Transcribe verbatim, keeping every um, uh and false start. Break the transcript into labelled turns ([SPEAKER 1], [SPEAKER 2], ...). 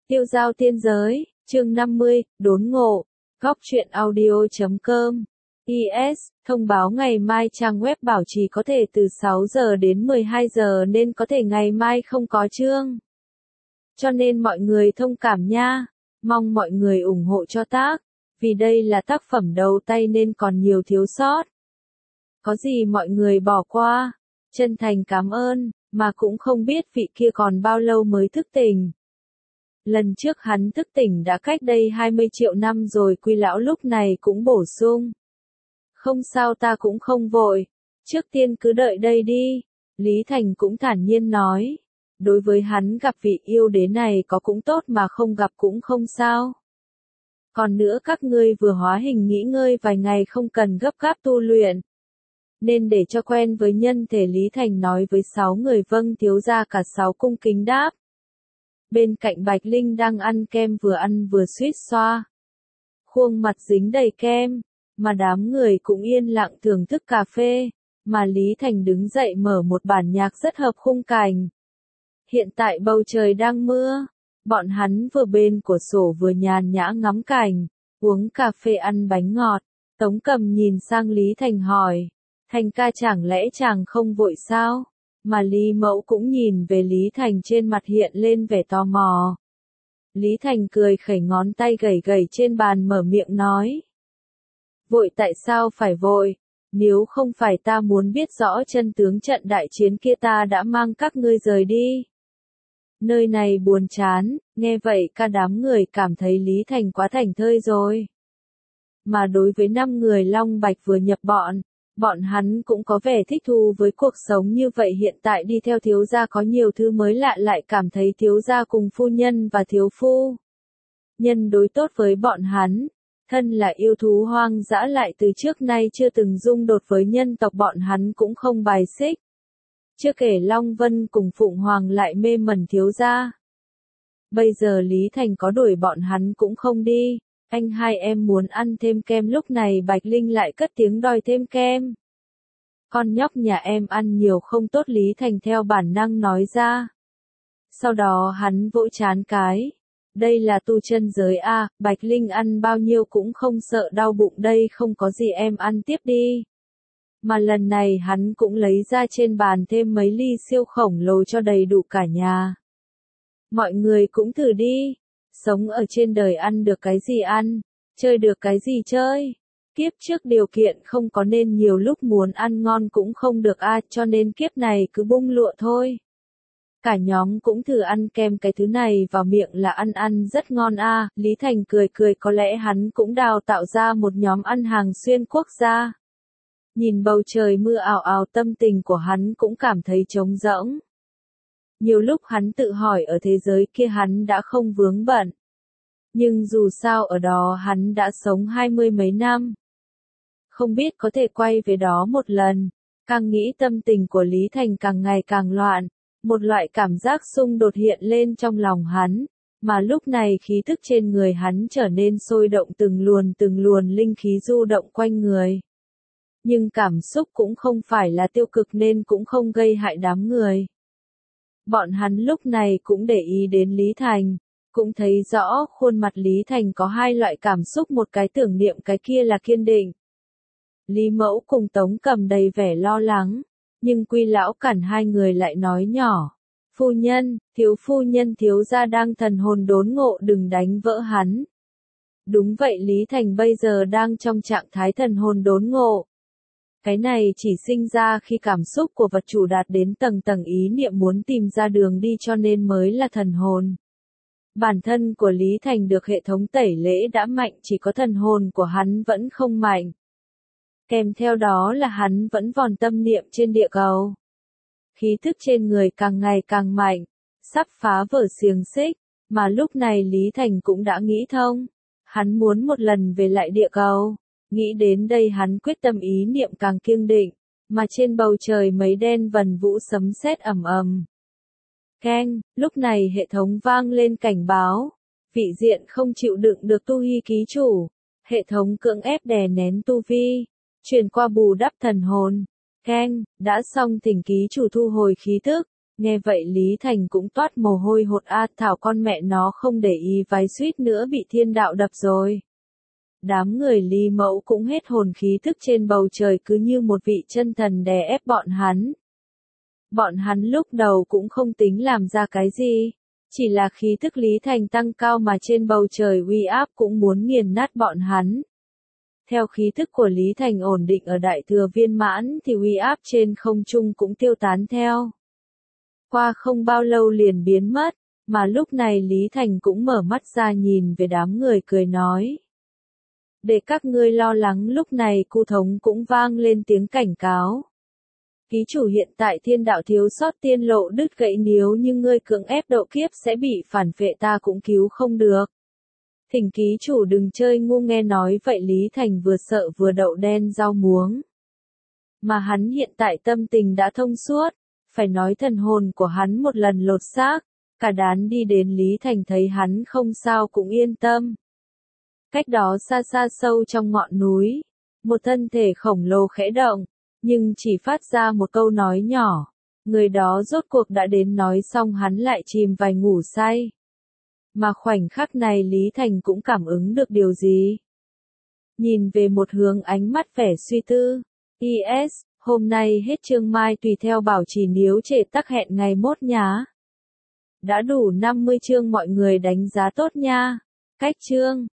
[SPEAKER 1] Tiêu giao tiên giới, chương năm mươi, đốn ngộ, góc truyện audio chấm com. i ét, thông báo ngày mai trang web bảo trì có thể từ sáu giờ đến mười hai giờ nên có thể ngày mai không có chương. Cho nên mọi người thông cảm nha, mong mọi người ủng hộ cho tác, vì đây là tác phẩm đầu tay nên còn nhiều thiếu sót. Có gì mọi người bỏ qua, chân thành cảm ơn, mà cũng không biết vị kia còn bao lâu mới thức tỉnh. Lần trước hắn thức tỉnh đã cách đây hai mươi triệu năm rồi, Quy lão lúc này cũng bổ sung. Không sao, ta cũng không vội, trước tiên cứ đợi đây đi, Lý Thành cũng thản nhiên nói. Đối với hắn gặp vị yêu đế này có cũng tốt mà không gặp cũng không sao. Còn nữa các ngươi vừa hóa hình nghỉ ngơi vài ngày không cần gấp gáp tu luyện. Nên để cho quen với nhân thể, Lý Thành nói với sáu người. Vâng thiếu gia, cả sáu cung kính đáp. Bên cạnh Bạch Linh đang ăn kem, vừa ăn vừa suýt xoa. Khuôn mặt dính đầy kem, mà đám người cũng yên lặng thưởng thức cà phê, mà Lý Thành đứng dậy mở một bản nhạc rất hợp khung cảnh. Hiện tại bầu trời đang mưa, bọn hắn vừa bên cửa sổ vừa nhàn nhã ngắm cảnh, uống cà phê ăn bánh ngọt. Tống Cầm nhìn sang Lý Thành hỏi, Thành ca chẳng lẽ chàng không vội sao? Mà Lý Mẫu cũng nhìn về Lý Thành, trên mặt hiện lên vẻ tò mò. Lý Thành cười khẩy ngón tay gẩy gẩy trên bàn, mở miệng nói. Vội tại sao phải vội? Nếu không phải ta muốn biết rõ chân tướng trận đại chiến kia ta đã mang các ngươi rời đi. Nơi này buồn chán, nghe vậy cả đám người cảm thấy Lý Thành quá thảnh thơi rồi. Mà đối với năm người Long Bạch vừa nhập bọn, bọn hắn cũng có vẻ thích thú với cuộc sống như vậy. Hiện tại đi theo thiếu gia có nhiều thứ mới lạ, lại cảm thấy thiếu gia cùng phu nhân và thiếu phu nhân đối tốt với bọn hắn. Thân là yêu thú hoang dã lại từ trước nay chưa từng dung đột với nhân tộc, bọn hắn cũng không bài xích. Chưa kể Long Vân cùng Phụng Hoàng lại mê mẩn thiếu gia. Bây giờ Lý Thành có đuổi bọn hắn cũng không đi. Anh hai em muốn ăn thêm kem. Lúc này Bạch Linh lại cất tiếng đòi thêm kem. Con nhóc nhà em ăn nhiều không tốt, Lý Thành theo bản năng nói ra. Sau đó hắn vỗ chán cái. Đây là tu chân giới a, Bạch Linh ăn bao nhiêu cũng không sợ đau bụng, đây không có gì, em ăn tiếp đi. Mà lần này hắn cũng lấy ra trên bàn thêm mấy ly siêu khổng lồ cho đầy đủ cả nhà. Mọi người cũng thử đi. Sống ở trên đời ăn được cái gì ăn, chơi được cái gì chơi. Kiếp trước điều kiện không có nên nhiều lúc muốn ăn ngon cũng không được a, cho nên kiếp này cứ bung lụa thôi. Cả nhóm cũng thử ăn kem, cái thứ này vào miệng là ăn ăn rất ngon a. Lý Thành cười cười, có lẽ hắn cũng đào tạo ra một nhóm ăn hàng xuyên quốc gia. Nhìn bầu trời mưa ào ào, tâm tình của hắn cũng cảm thấy trống rỗng. Nhiều lúc hắn tự hỏi ở thế giới kia hắn đã không vướng bận. Nhưng dù sao ở đó hắn đã sống hai mươi mấy năm. Không biết có thể quay về đó một lần. Càng nghĩ tâm tình của Lý Thành càng ngày càng loạn. Một loại cảm giác xung đột hiện lên trong lòng hắn. Mà lúc này khí thức trên người hắn trở nên sôi động, từng luồn từng luồn linh khí du động quanh người. Nhưng cảm xúc cũng không phải là tiêu cực nên cũng không gây hại đám người. Bọn hắn lúc này cũng để ý đến Lý Thành, cũng thấy rõ khuôn mặt Lý Thành có hai loại cảm xúc, một cái tưởng niệm, cái kia là kiên định. Lý Mẫu cùng Tống Cầm đầy vẻ lo lắng, nhưng Quy lão cản hai người lại nói nhỏ. Phu nhân, thiếu phu nhân, thiếu gia đang thần hồn đốn ngộ, đừng đánh vỡ hắn. Đúng vậy, Lý Thành bây giờ đang trong trạng thái thần hồn đốn ngộ. Cái này chỉ sinh ra khi cảm xúc của vật chủ đạt đến tầng tầng ý niệm muốn tìm ra đường đi, cho nên mới là thần hồn. Bản thân của Lý Thành được hệ thống tẩy lễ đã mạnh, chỉ có thần hồn của hắn vẫn không mạnh. Kèm theo đó là hắn vẫn vòn tâm niệm trên địa cầu. Khí thức trên người càng ngày càng mạnh, sắp phá vỡ xiềng xích, mà lúc này Lý Thành cũng đã nghĩ thông. Hắn muốn một lần về lại địa cầu. Nghĩ đến đây hắn quyết tâm ý niệm càng kiên định, mà trên bầu trời mấy đen vần vũ, sấm sét ầm ầm. Keng, lúc này hệ thống vang lên cảnh báo. Vị diện không chịu đựng được tu vi ký chủ. Hệ thống cưỡng ép đè nén tu vi. Truyền qua bù đắp thần hồn. Keng, đã xong, thỉnh ký chủ thu hồi khí thức. Nghe vậy Lý Thành cũng toát mồ hôi hột a, thảo con mẹ nó không để ý váy suýt nữa bị thiên đạo đập rồi. Đám người Lý Mẫu cũng hết hồn, khí thức trên bầu trời cứ như một vị chân thần đè ép bọn hắn. Bọn hắn lúc đầu cũng không tính làm ra cái gì, chỉ là khí thức Lý Thành tăng cao mà trên bầu trời uy áp cũng muốn nghiền nát bọn hắn. Theo khí thức của Lý Thành ổn định ở đại thừa viên mãn thì uy áp trên không trung cũng tiêu tán theo. Qua không bao lâu liền biến mất, mà lúc này Lý Thành cũng mở mắt ra nhìn về đám người cười nói. Để các ngươi lo lắng, lúc này Cu Thống cũng vang lên tiếng cảnh cáo. Ký chủ, hiện tại thiên đạo thiếu sót tiên lộ đứt gãy, nếu như ngươi cưỡng ép độ kiếp sẽ bị phản vệ, ta cũng cứu không được. Thỉnh ký chủ đừng chơi ngu. Nghe nói vậy Lý Thành vừa sợ vừa đậu đen rau muống. Mà hắn hiện tại tâm tình đã thông suốt, phải nói thần hồn của hắn một lần lột xác, cả đám đi đến Lý Thành thấy hắn không sao cũng yên tâm. Cách đó xa xa sâu trong ngọn núi, một thân thể khổng lồ khẽ động, nhưng chỉ phát ra một câu nói nhỏ, người đó rốt cuộc đã đến, nói xong hắn lại chìm vào ngủ say. Mà khoảnh khắc này Lý Thành cũng cảm ứng được điều gì. Nhìn về một hướng, ánh mắt vẻ suy tư. i.e.s. Hôm nay hết chương, mai tùy theo bảo trì, nếu trễ tắc hẹn ngày mốt nhá. Đã đủ năm mươi chương, mọi người đánh giá tốt nha. Cách chương